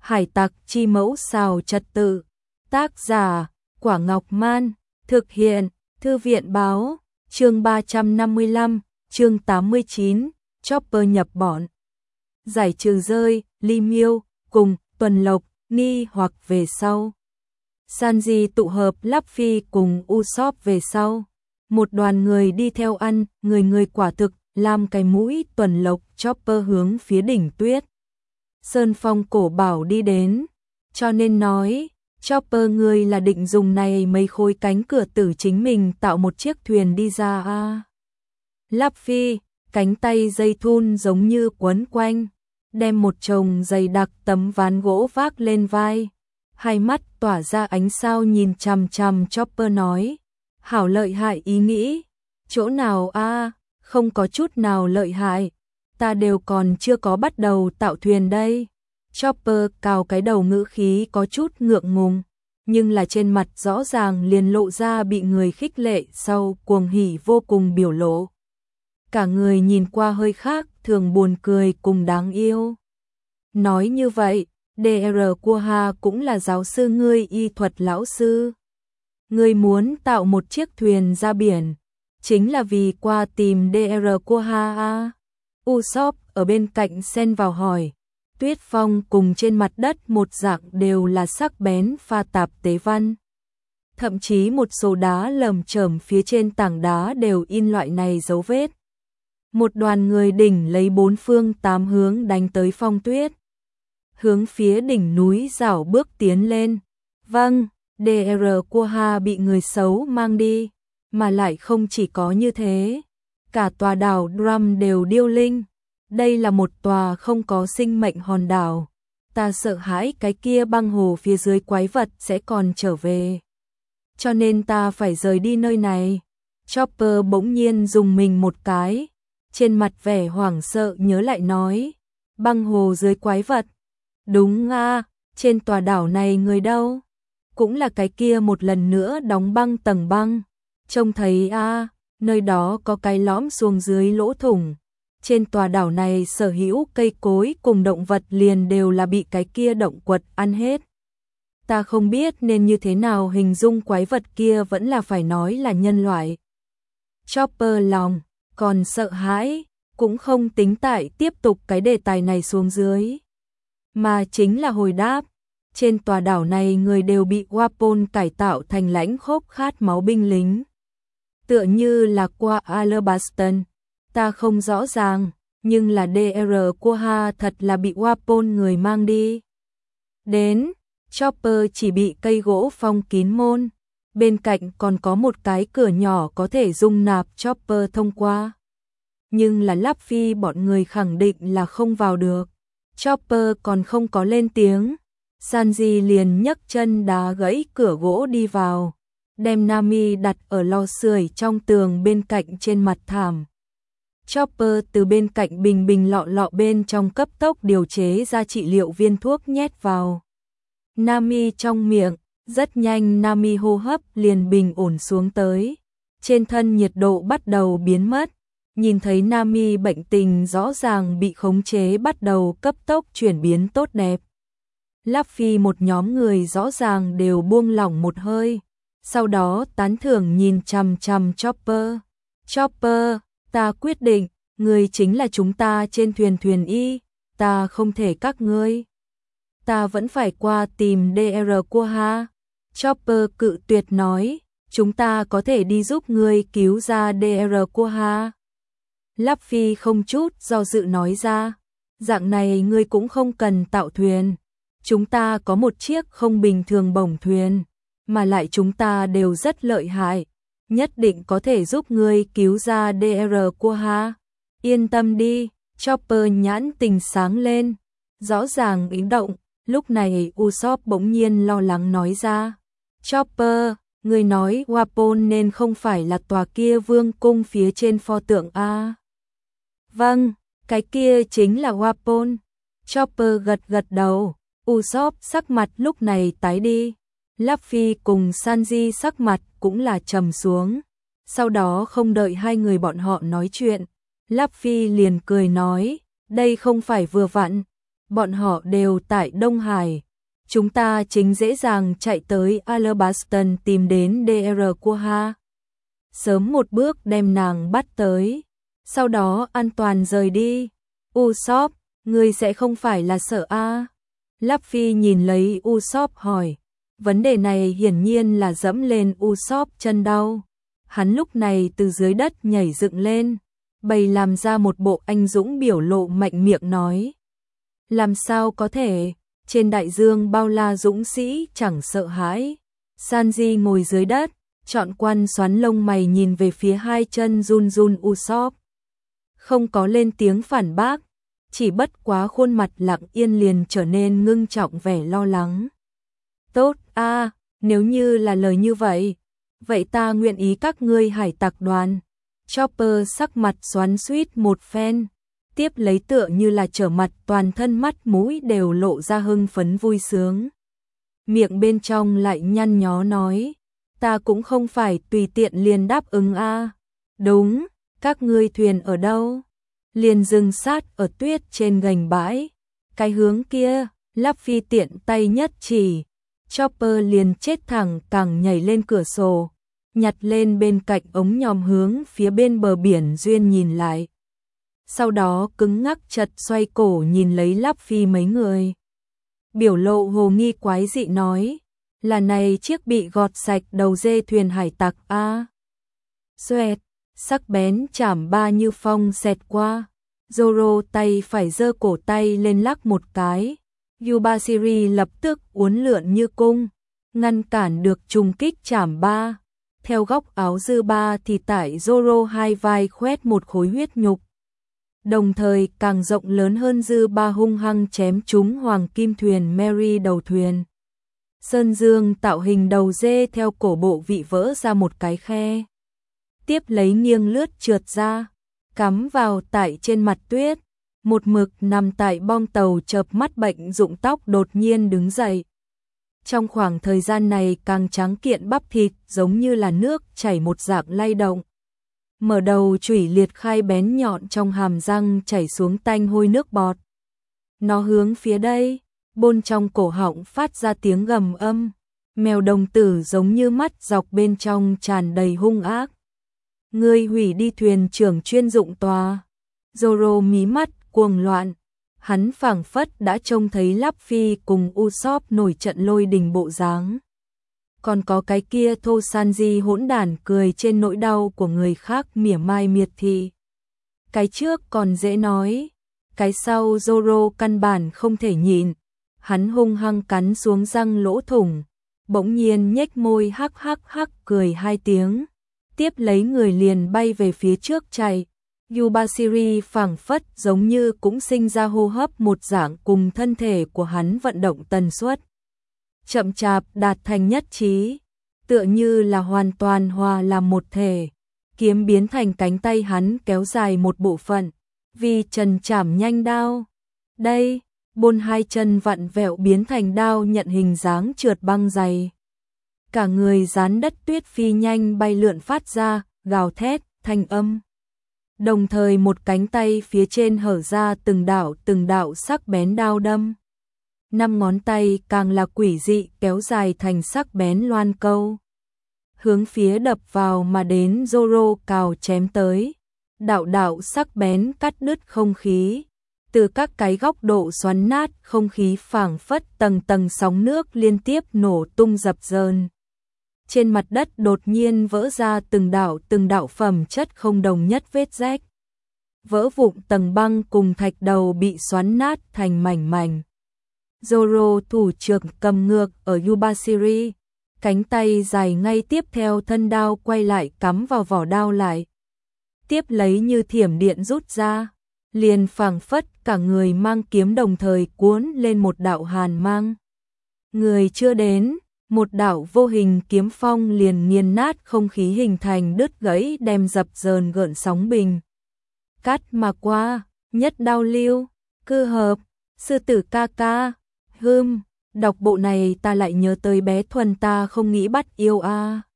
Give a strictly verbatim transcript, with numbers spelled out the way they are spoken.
Hải tặc chi mẫu xào trật tự. Tác giả, Quả Ngọc Man. Thực hiện, Thư viện báo. Chương ba trăm năm mươi lăm, chương tám mươi chín, Chopper nhập bọn. Giải trừ rơi, Ly Miêu, cùng, Tuần Lộc, Ni hoặc về sau. Sanji tụ hợp Luffy cùng Usopp về sau. Một đoàn người đi theo ăn, người người quả thực, làm cái mũi. Tuần Lộc, Chopper hướng phía đỉnh tuyết Sơn Phong cổ bảo đi đến. Cho nên nói, Chopper người là định dùng này mấy khối cánh cửa tử chính mình tạo một chiếc thuyền đi ra à. Luffy, cánh tay dây thun giống như quấn quanh, đem một chồng dày đặc tấm ván gỗ vác lên vai. Hai mắt tỏa ra ánh sao nhìn chằm chằm Chopper nói, hảo lợi hại ý nghĩ. Chỗ nào a? Không có chút nào lợi hại. Ta đều còn chưa có bắt đầu tạo thuyền đây. Chopper cào cái đầu ngữ khí có chút ngượng ngùng, nhưng là trên mặt rõ ràng liền lộ ra bị người khích lệ sau cuồng hỉ vô cùng biểu lộ. Cả người nhìn qua hơi khác, thường buồn cười cùng đáng yêu. Nói như vậy, đê rờ Quoha cũng là giáo sư ngươi y thuật lão sư. Ngươi muốn tạo một chiếc thuyền ra biển, chính là vì qua tìm đê rờ Quoha a? Usopp ở bên cạnh xen vào hỏi. Tuyết phong cùng trên mặt đất một dạng đều là sắc bén pha tạp tế văn. Thậm chí một số đá lởm chởm phía trên tảng đá đều in loại này dấu vết. Một đoàn người đỉnh lấy bốn phương tám hướng đánh tới phong tuyết. Hướng phía đỉnh núi rảo bước tiến lên. Vâng, đê rờ Quoha bị người xấu mang đi. Mà lại không chỉ có như thế. Cả tòa đảo Drum đều điêu linh. Đây là một tòa không có sinh mệnh hòn đảo. Ta sợ hãi cái kia băng hồ phía dưới quái vật sẽ còn trở về. Cho nên ta phải rời đi nơi này. Chopper bỗng nhiên dùng mình một cái. Trên mặt vẻ hoảng sợ nhớ lại nói. Băng hồ dưới quái vật. Đúng à, trên tòa đảo này người đâu? Cũng là cái kia một lần nữa đóng băng tầng băng. Trông thấy à, nơi đó có cái lõm xuống dưới lỗ thủng. Trên tòa đảo này sở hữu cây cối cùng động vật liền đều là bị cái kia động quật ăn hết. Ta không biết nên như thế nào hình dung quái vật kia, vẫn là phải nói là nhân loại. Chopper lòng còn sợ hãi, cũng không tính tại tiếp tục cái đề tài này xuống dưới. Mà chính là hồi đáp, trên tòa đảo này người đều bị Wapol cải tạo thành lãnh khốc khát máu binh lính. Tựa như là qua Alabaston. Ta không rõ ràng, nhưng là đê rờ Quoha thật là bị Wapol người mang đi. Đến, Chopper chỉ bị cây gỗ phong kín môn. Bên cạnh còn có một cái cửa nhỏ có thể dung nạp Chopper thông qua. Nhưng là Luffy bọn người khẳng định là không vào được. Chopper còn không có lên tiếng. Sanji liền nhấc chân đá gãy cửa gỗ đi vào. Đem Nami đặt ở lò sưởi trong tường bên cạnh trên mặt thảm. Chopper từ bên cạnh bình bình lọ lọ bên trong cấp tốc điều chế ra trị liệu viên thuốc nhét vào Nami trong miệng. Rất nhanh Nami hô hấp liền bình ổn xuống tới. Trên thân nhiệt độ bắt đầu biến mất. Nhìn thấy Nami bệnh tình rõ ràng bị khống chế bắt đầu cấp tốc chuyển biến tốt đẹp. Luffy một nhóm người rõ ràng đều buông lỏng một hơi. Sau đó tán thưởng nhìn chằm chằm Chopper. Chopper, ta quyết định, ngươi chính là chúng ta trên thuyền thuyền y, ta không thể các ngươi. Ta vẫn phải qua tìm đê rờ Quoha. Chopper cự tuyệt nói, chúng ta có thể đi giúp ngươi cứu ra đê rờ Quoha. Luffy không chút do dự nói ra, dạng này ngươi cũng không cần tạo thuyền. Chúng ta có một chiếc không bình thường bổng thuyền, mà lại chúng ta đều rất lợi hại. Nhất định có thể giúp ngươi cứu ra đê rờ Quoha. Yên tâm đi, Chopper nhãn tình sáng lên. Rõ ràng ý động, lúc này Usopp bỗng nhiên lo lắng nói ra. Chopper, ngươi nói Wapol nên không phải là tòa kia vương cung phía trên pho tượng a? Vâng, cái kia chính là Wapol. Chopper gật gật đầu. Usopp sắc mặt lúc này tái đi. Luffy cùng Sanji sắc mặt cũng là trầm xuống. Sau đó không đợi hai người bọn họ nói chuyện, Luffy liền cười nói, đây không phải vừa vặn. bọn họ đều tại Đông Hải. Chúng ta chính dễ dàng chạy tới Alabaston tìm đến đê rờ Quha. Sớm một bước đem nàng bắt tới, sau đó an toàn rời đi. Usopp, ngươi sẽ không phải là sợ a? À? Luffy nhìn lấy Usopp hỏi. Vấn đề này hiển nhiên là dẫm lên Usopp chân đau. Hắn lúc này từ dưới đất nhảy dựng lên, bày làm ra một bộ anh dũng biểu lộ, mạnh miệng nói. Làm sao có thể, trên đại dương bao la dũng sĩ chẳng sợ hãi. Sanji ngồi dưới đất, trọn quan xoắn lông mày nhìn về phía hai chân run run Usopp. Không có lên tiếng phản bác, chỉ bất quá khuôn mặt lặng yên liền trở nên ngưng trọng vẻ lo lắng. Tốt a, à, nếu như là lời như vậy, vậy ta nguyện ý các ngươi hải tặc đoàn. Chopper sắc mặt xoắn xuýt một phen, tiếp lấy tựa như là trở mặt, toàn thân mắt mũi đều lộ ra hưng phấn vui sướng. Miệng bên trong lại nhăn nhó nói, ta cũng không phải tùy tiện liền đáp ứng a. À. Đúng, các ngươi thuyền ở đâu? Liền dừng sát ở tuyết trên gành bãi. Cái hướng kia, Luffy tiện tay nhất chỉ. Chopper liền chết thẳng càng nhảy lên cửa sổ, nhặt lên bên cạnh ống nhòm hướng phía bên bờ biển duyên nhìn lại. Sau đó cứng ngắc chật xoay cổ nhìn lấy Luffy mấy người. Biểu lộ hồ nghi quái dị nói, là này chiếc bị gọt sạch đầu dê thuyền hải tặc a. À. Xoẹt, sắc bén chảm ba như phong xẹt qua. Zoro tay phải giơ cổ tay lên lắc một cái. Yubashiri lập tức uốn lượn như cung, ngăn cản được trùng kích chảm ba. Theo góc áo dư ba thì tại Zoro hai vai khoét một khối huyết nhục. Đồng thời càng rộng lớn hơn dư ba hung hăng chém trúng hoàng kim thuyền Mary đầu thuyền. Sơn dương tạo hình đầu dê theo cổ bộ vị vỡ ra một cái khe. Tiếp lấy nghiêng lướt trượt ra, cắm vào tại trên mặt tuyết. Một mực nằm tại bong tàu chợp mắt bệnh rụng tóc đột nhiên đứng dậy. Trong khoảng thời gian này càng trắng kiện bắp thịt giống như là nước chảy một dạng lay động. Mở đầu chủy liệt khai bén nhọn trong hàm răng chảy xuống tanh hôi nước bọt. Nó hướng phía đây, bôn trong cổ họng phát ra tiếng gầm âm. Mèo đồng tử giống như mắt dọc bên trong tràn đầy hung ác. Ngươi hủy đi thuyền trưởng chuyên dụng tòa. Zoro mí mắt cuồng loạn, hắn phảng phất đã trông thấy Luffy cùng Usopp nổi trận lôi đình bộ dáng. Còn có cái kia thô Sanji hỗn đản cười trên nỗi đau của người khác mỉa mai miệt thị. Cái trước còn dễ nói, cái sau Zoro căn bản không thể nhìn, hắn hung hăng cắn xuống răng lỗ thủng, bỗng nhiên nhếch môi hắc hắc hắc cười hai tiếng, tiếp lấy người liền bay về phía trước chạy. Yubashiri phảng phất giống như cũng sinh ra hô hấp một dạng cùng thân thể của hắn vận động tần suất. Chậm chạp đạt thành nhất trí, tựa như là hoàn toàn hòa làm một thể. Kiếm biến thành cánh tay hắn kéo dài một bộ phận, vì trần chảm nhanh đao. Đây, bôn hai chân vặn vẹo biến thành đao nhận hình dáng trượt băng dày. Cả người dán đất tuyết phi nhanh bay lượn phát ra, gào thét, thanh âm. Đồng thời một cánh tay phía trên hở ra từng đạo từng đạo sắc bén đao đâm. Năm ngón tay càng là quỷ dị kéo dài thành sắc bén loan câu. Hướng phía đập vào mà đến Zoro cào chém tới. Đạo đạo sắc bén cắt đứt không khí. Từ các cái góc độ xoắn nát không khí phảng phất tầng tầng sóng nước liên tiếp nổ tung dập dờn. Trên mặt đất đột nhiên vỡ ra từng đạo từng đạo phẩm chất không đồng nhất vết rách. Vỡ vụn tầng băng cùng thạch đầu bị xoắn nát thành mảnh mảnh. Zoro thủ trưởng cầm ngược ở Yubashiri, cánh tay dài ngay tiếp theo thân đao quay lại cắm vào vỏ đao lại. Tiếp lấy như thiểm điện rút ra, liền phảng phất cả người mang kiếm đồng thời cuốn lên một đạo hàn mang. Người chưa đến, một đạo vô hình kiếm phong liền nghiền nát không khí hình thành đứt gãy đem dập dờn gợn sóng bình. Cắt mà qua, nhất đao lưu, cư hợp, sư tử ca ca, hưm, đọc bộ này ta lại nhớ tới bé Thuần ta không nghĩ bắt yêu a. À.